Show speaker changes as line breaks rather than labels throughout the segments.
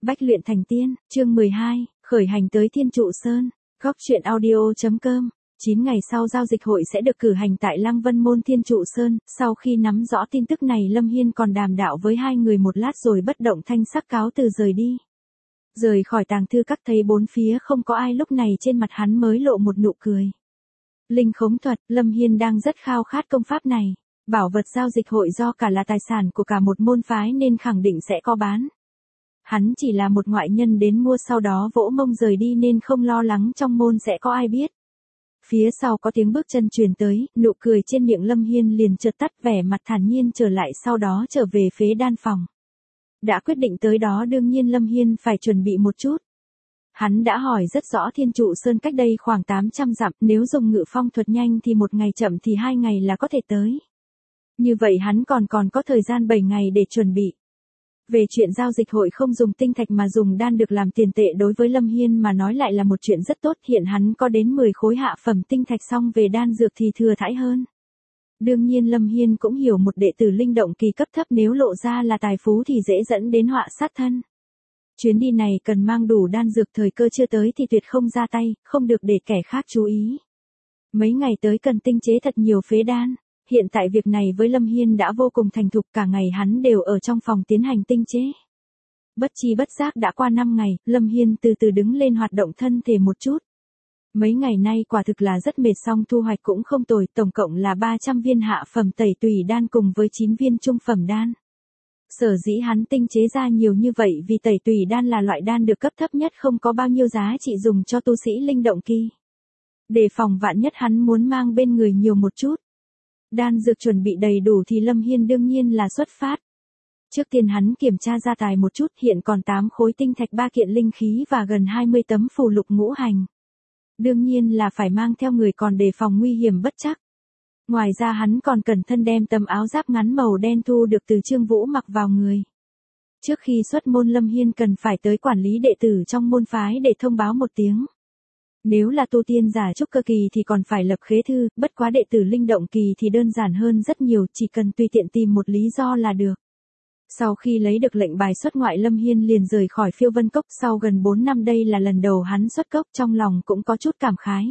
Bách luyện thành tiên, chương 12, khởi hành tới Thiên Trụ Sơn, góc truyện audio.com. 9 ngày sau giao dịch hội sẽ được cử hành tại Lăng Vân Môn Thiên Trụ Sơn, sau khi nắm rõ tin tức này Lâm Hiên còn đàm đạo với hai người một lát rồi bất động thanh sắc cáo từ rời đi. Rời khỏi tàng thư các thấy bốn phía không có ai lúc này trên mặt hắn mới lộ một nụ cười. Linh khống thuật, Lâm Hiên đang rất khao khát công pháp này. Bảo vật giao dịch hội do cả là tài sản của cả một môn phái nên khẳng định sẽ có bán. Hắn chỉ là một ngoại nhân đến mua sau đó vỗ mông rời đi nên không lo lắng trong môn sẽ có ai biết. Phía sau có tiếng bước chân truyền tới, nụ cười trên miệng Lâm Hiên liền chợt tắt, vẻ mặt thản nhiên trở lại, sau đó trở về phế đan phòng. Đã quyết định tới đó đương nhiên Lâm Hiên phải chuẩn bị một chút. Hắn đã hỏi rất rõ Thiên Trụ Sơn cách đây khoảng 800 dặm, nếu dùng ngự phong thuật nhanh thì 1 ngày chậm thì 2 ngày là có thể tới. Như vậy hắn còn có thời gian 7 ngày để chuẩn bị. Về chuyện giao dịch hội không dùng tinh thạch mà dùng đan được làm tiền tệ đối với Lâm Hiên mà nói lại là một chuyện rất tốt, hiện hắn có đến 10 khối hạ phẩm tinh thạch xong về đan dược thì thừa thãi hơn. Đương nhiên Lâm Hiên cũng hiểu một đệ tử linh động kỳ cấp thấp nếu lộ ra là tài phú thì dễ dẫn đến họa sát thân. Chuyến đi này cần mang đủ đan dược, thời cơ chưa tới thì tuyệt không ra tay, không được để kẻ khác chú ý. Mấy ngày tới cần tinh chế thật nhiều phế đan. Hiện tại việc này với Lâm Hiên đã vô cùng thành thục, cả ngày hắn đều ở trong phòng tiến hành tinh chế. Bất chi bất giác đã qua 5 ngày, Lâm Hiên từ từ đứng lên hoạt động thân thể một chút. Mấy ngày nay quả thực là rất mệt, xong thu hoạch cũng không tồi, tổng cộng là 300 viên hạ phẩm tẩy tùy đan cùng với 9 viên trung phẩm đan. Sở dĩ hắn tinh chế ra nhiều như vậy vì tẩy tùy đan là loại đan được cấp thấp nhất, không có bao nhiêu giá trị dùng cho tu sĩ linh động kỳ. Để phòng vạn nhất hắn muốn mang bên người nhiều một chút. Đan dược chuẩn bị đầy đủ thì Lâm Hiên đương nhiên là xuất phát. Trước tiên hắn kiểm tra gia tài một chút, hiện còn 8 khối tinh thạch, 3 kiện linh khí và gần 20 tấm phù lục ngũ hành. Đương nhiên là phải mang theo người còn đề phòng nguy hiểm bất trắc. Ngoài ra hắn còn cẩn thận đem tấm áo giáp ngắn màu đen thu được từ Trương Vũ mặc vào người. Trước khi xuất môn Lâm Hiên cần phải tới quản lý đệ tử trong môn phái để thông báo một tiếng. Nếu là tu tiên giả trúc cơ kỳ thì còn phải lập khế thư, bất quá đệ tử linh động kỳ thì đơn giản hơn rất nhiều, chỉ cần tùy tiện tìm một lý do là được. Sau khi lấy được lệnh bài xuất ngoại Lâm Hiên liền rời khỏi Phiêu Vân Cốc, sau gần 4 năm đây là lần đầu hắn xuất cốc, trong lòng cũng có chút cảm khái.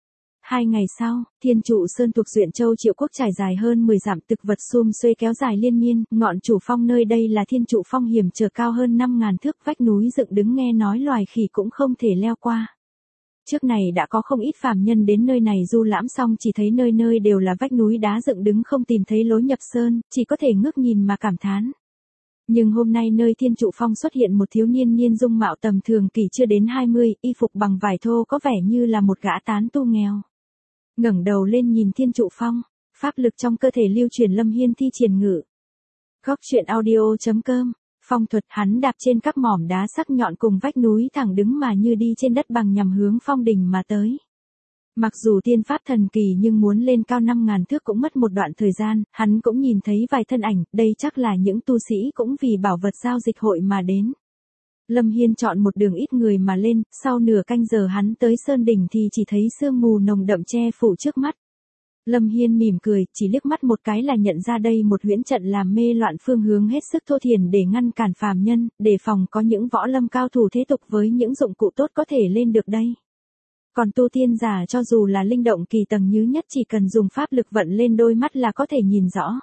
2 ngày sau, Thiên Trụ Sơn thuộc Duyện Châu Triệu Quốc trải dài hơn 10 dặm, thực vật sum xuê kéo dài liên miên, ngọn chủ phong nơi đây là Thiên Trụ Phong hiểm trở cao hơn 5.000 thước, vách núi dựng đứng nghe nói loài khỉ cũng không thể leo qua. Trước này đã có không ít phàm nhân đến nơi này du lãm xong chỉ thấy nơi nơi đều là vách núi đá dựng đứng, không tìm thấy lối nhập sơn, chỉ có thể ngước nhìn mà cảm thán. Nhưng hôm nay nơi Thiên Trụ Phong xuất hiện một thiếu niên niên dung mạo tầm thường, kỳ chưa đến 20, y phục bằng vải thô, có vẻ như là một gã tán tu nghèo. Ngẩng đầu lên nhìn Thiên Trụ Phong, pháp lực trong cơ thể lưu chuyển, Lâm Hiên thi triển ngự. Góc truyện audio.com. Phong thuật, hắn đạp trên các mỏm đá sắc nhọn cùng vách núi thẳng đứng mà như đi trên đất bằng nhằm hướng phong đỉnh mà tới. Mặc dù tiên pháp thần kỳ nhưng muốn lên cao 5.000 thước cũng mất một đoạn thời gian, hắn cũng nhìn thấy vài thân ảnh, đây chắc là những tu sĩ cũng vì bảo vật giao dịch hội mà đến. Lâm Hiên chọn một đường ít người mà lên, sau nửa canh giờ hắn tới sơn đỉnh thì chỉ thấy sương mù nồng đậm che phủ trước mắt. Lâm Hiên mỉm cười, chỉ liếc mắt một cái là nhận ra đây một huyễn trận làm mê loạn phương hướng hết sức thô thiển để ngăn cản phàm nhân, đề phòng có những võ lâm cao thủ thế tục với những dụng cụ tốt có thể lên được đây. Còn tu tiên giả cho dù là linh động kỳ tầng như nhất chỉ cần dùng pháp lực vận lên đôi mắt là có thể nhìn rõ.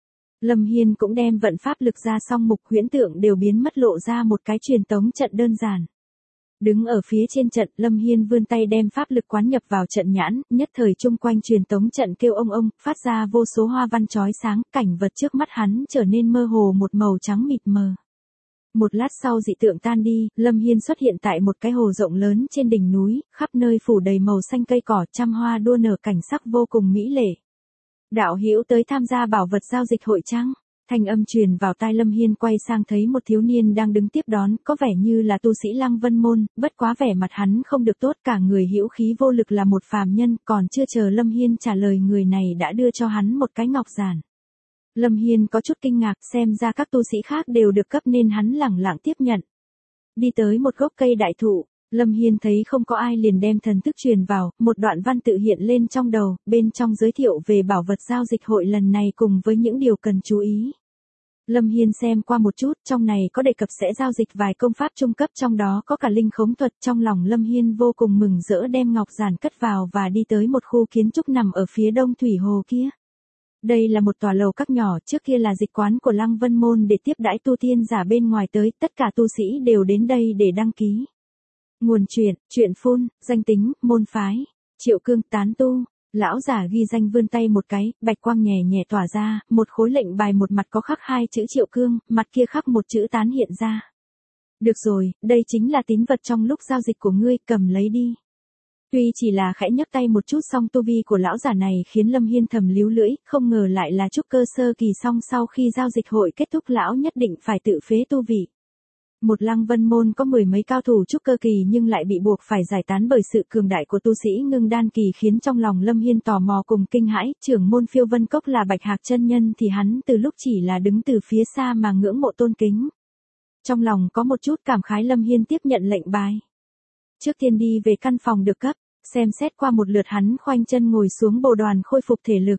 Lâm Hiên cũng đem vận pháp lực ra xong mục huyễn tượng đều biến mất, lộ ra một cái truyền tống trận đơn giản. Đứng ở phía trên trận, Lâm Hiên vươn tay đem pháp lực quán nhập vào trận nhãn, nhất thời chung quanh truyền tống trận kêu ông, phát ra vô số hoa văn chói sáng, cảnh vật trước mắt hắn trở nên mơ hồ một màu trắng mịt mờ. Một lát sau dị tượng tan đi, Lâm Hiên xuất hiện tại một cái hồ rộng lớn trên đỉnh núi, khắp nơi phủ đầy màu xanh cây cỏ, trăm hoa đua nở, cảnh sắc vô cùng mỹ lệ. Đạo hữu tới tham gia bảo vật giao dịch hội chăng? Thanh âm truyền vào tai Lâm Hiên, quay sang thấy một thiếu niên đang đứng tiếp đón, có vẻ như là tu sĩ Lăng Vân Môn, bất quá vẻ mặt hắn không được tốt, cả người hữu khí vô lực, là một phàm nhân, còn chưa chờ Lâm Hiên trả lời người này đã đưa cho hắn một cái ngọc giản. Lâm Hiên có chút kinh ngạc, xem ra các tu sĩ khác đều được cấp nên hắn lẳng lặng tiếp nhận. Đi tới một gốc cây đại thụ, Lâm Hiên thấy không có ai liền đem thần thức truyền vào, một đoạn văn tự hiện lên trong đầu, bên trong giới thiệu về bảo vật giao dịch hội lần này cùng với những điều cần chú ý. Lâm Hiên xem qua một chút, trong này có đề cập sẽ giao dịch vài công pháp trung cấp, trong đó có cả linh khống thuật. Trong lòng Lâm Hiên vô cùng mừng rỡ, đem ngọc giản cất vào và đi tới một khu kiến trúc nằm ở phía đông thủy hồ kia. Đây là một tòa lầu các nhỏ, trước kia là dịch quán của Lăng Vân Môn để tiếp đãi tu tiên giả bên ngoài tới, tất cả tu sĩ đều đến đây để đăng ký. Nguồn truyện phun, danh tính, môn phái, Triệu Cương, tán tu. Lão giả ghi danh vươn tay một cái, bạch quang nhẹ nhẹ tỏa ra, một khối lệnh bài một mặt có khắc 2 chữ Triệu Cương, mặt kia khắc một chữ tán hiện ra. Được rồi, đây chính là tín vật trong lúc giao dịch của ngươi, cầm lấy đi. Tuy chỉ là khẽ nhấc tay một chút, song tu vi của lão giả này khiến Lâm Hiên thầm líu lưỡi, không ngờ lại là trúc cơ sơ kỳ, song sau khi giao dịch hội kết thúc lão nhất định phải tự phế tu vị. Một Lăng Vân Môn có 10 mấy cao thủ trúc cơ kỳ nhưng lại bị buộc phải giải tán bởi sự cường đại của tu sĩ ngưng đan kỳ, khiến trong lòng Lâm Hiên tò mò cùng kinh hãi. Trưởng môn Phiêu Vân Cốc là Bạch Hạc chân nhân thì hắn từ lúc chỉ là đứng từ phía xa mà ngưỡng mộ tôn kính. Trong lòng có một chút cảm khái, Lâm Hiên tiếp nhận lệnh bài. Trước tiên đi về căn phòng được cấp, xem xét qua một lượt, hắn khoanh chân ngồi xuống bồ đoàn khôi phục thể lực.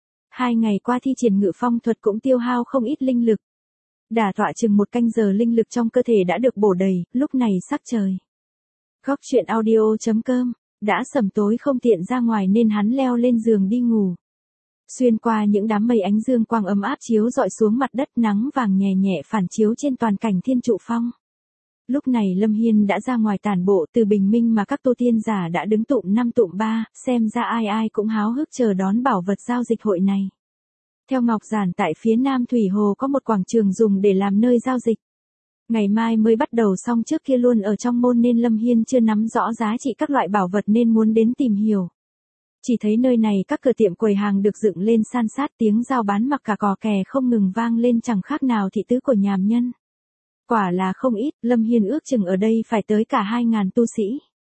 2 ngày qua thi triển Ngự Phong thuật cũng tiêu hao không ít linh lực. Đả tọa chừng 1 canh giờ, linh lực trong cơ thể đã được bổ đầy, lúc này sắc trời. Góc truyện audio.com, đã sẩm tối không tiện ra ngoài nên hắn leo lên giường đi ngủ. Xuyên qua những đám mây, ánh dương quang ấm áp chiếu rọi xuống mặt đất, nắng vàng nhẹ nhẹ phản chiếu trên toàn cảnh Thiên Trụ Phong. Lúc này Lâm Hiên đã ra ngoài tản bộ, từ bình minh mà các tu tiên giả đã đứng tụm 5 tụm 3, xem ra ai ai cũng háo hức chờ đón bảo vật giao dịch hội này. Theo ngọc giản, tại phía nam thủy hồ có một quảng trường dùng để làm nơi giao dịch. Ngày mai mới bắt đầu, xong trước kia luôn ở trong môn nên Lâm Hiên chưa nắm rõ giá trị các loại bảo vật nên muốn đến tìm hiểu. Chỉ thấy nơi này các cửa tiệm quầy hàng được dựng lên san sát, tiếng giao bán mặc cả cò kè không ngừng vang lên, chẳng khác nào thị tứ của nhàm nhân. Quả là không ít, Lâm Hiên ước chừng ở đây phải tới cả 2.000 tu sĩ.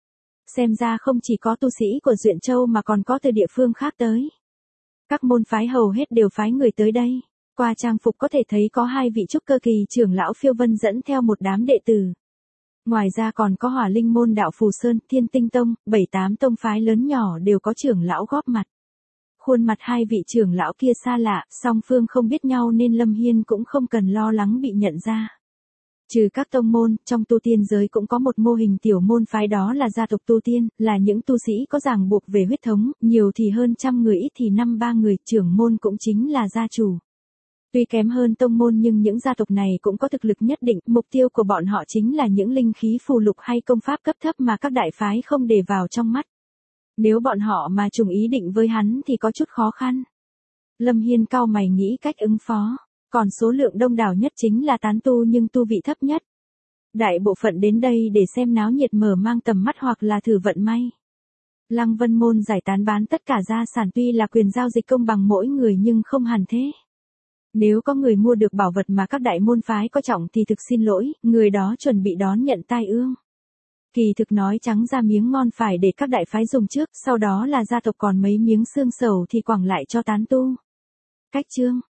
Xem ra không chỉ có tu sĩ của Duyện Châu mà còn có từ địa phương khác tới. Các môn phái hầu hết đều phái người tới đây. Qua trang phục có thể thấy có 2 vị trúc cơ kỳ trưởng lão Phiêu Vân dẫn theo một đám đệ tử. Ngoài ra còn có Hỏa Linh môn, Đạo Phù Sơn, Thiên Tinh Tông, 7-8 tông phái lớn nhỏ đều có trưởng lão góp mặt. Khuôn mặt 2 vị trưởng lão kia xa lạ, song phương không biết nhau nên Lâm Hiên cũng không cần lo lắng bị nhận ra. Trừ các tông môn, trong tu tiên giới cũng có một mô hình tiểu môn phái, đó là gia tộc tu tiên, là những tu sĩ có ràng buộc về huyết thống, nhiều thì hơn 100 người, ít thì 5-3 người, trưởng môn cũng chính là gia chủ. Tuy kém hơn tông môn nhưng những gia tộc này cũng có thực lực nhất định, mục tiêu của bọn họ chính là những linh khí phù lục hay công pháp cấp thấp mà các đại phái không để vào trong mắt. Nếu bọn họ mà trùng ý định với hắn thì có chút khó khăn. Lâm Hiên cau mày nghĩ cách ứng phó. Còn số lượng đông đảo nhất chính là tán tu nhưng tu vị thấp nhất. Đại bộ phận đến đây để xem náo nhiệt, mở mang tầm mắt hoặc là thử vận may. Lăng Vân Môn giải tán bán tất cả gia sản, tuy là quyền giao dịch công bằng mỗi người nhưng không hẳn thế. Nếu có người mua được bảo vật mà các đại môn phái coi trọng thì thực xin lỗi, người đó chuẩn bị đón nhận tai ương. Kỳ thực nói trắng ra, miếng ngon phải để các đại phái dùng trước, sau đó là gia tộc, còn mấy miếng xương sầu thì quẳng lại cho tán tu. Cách chương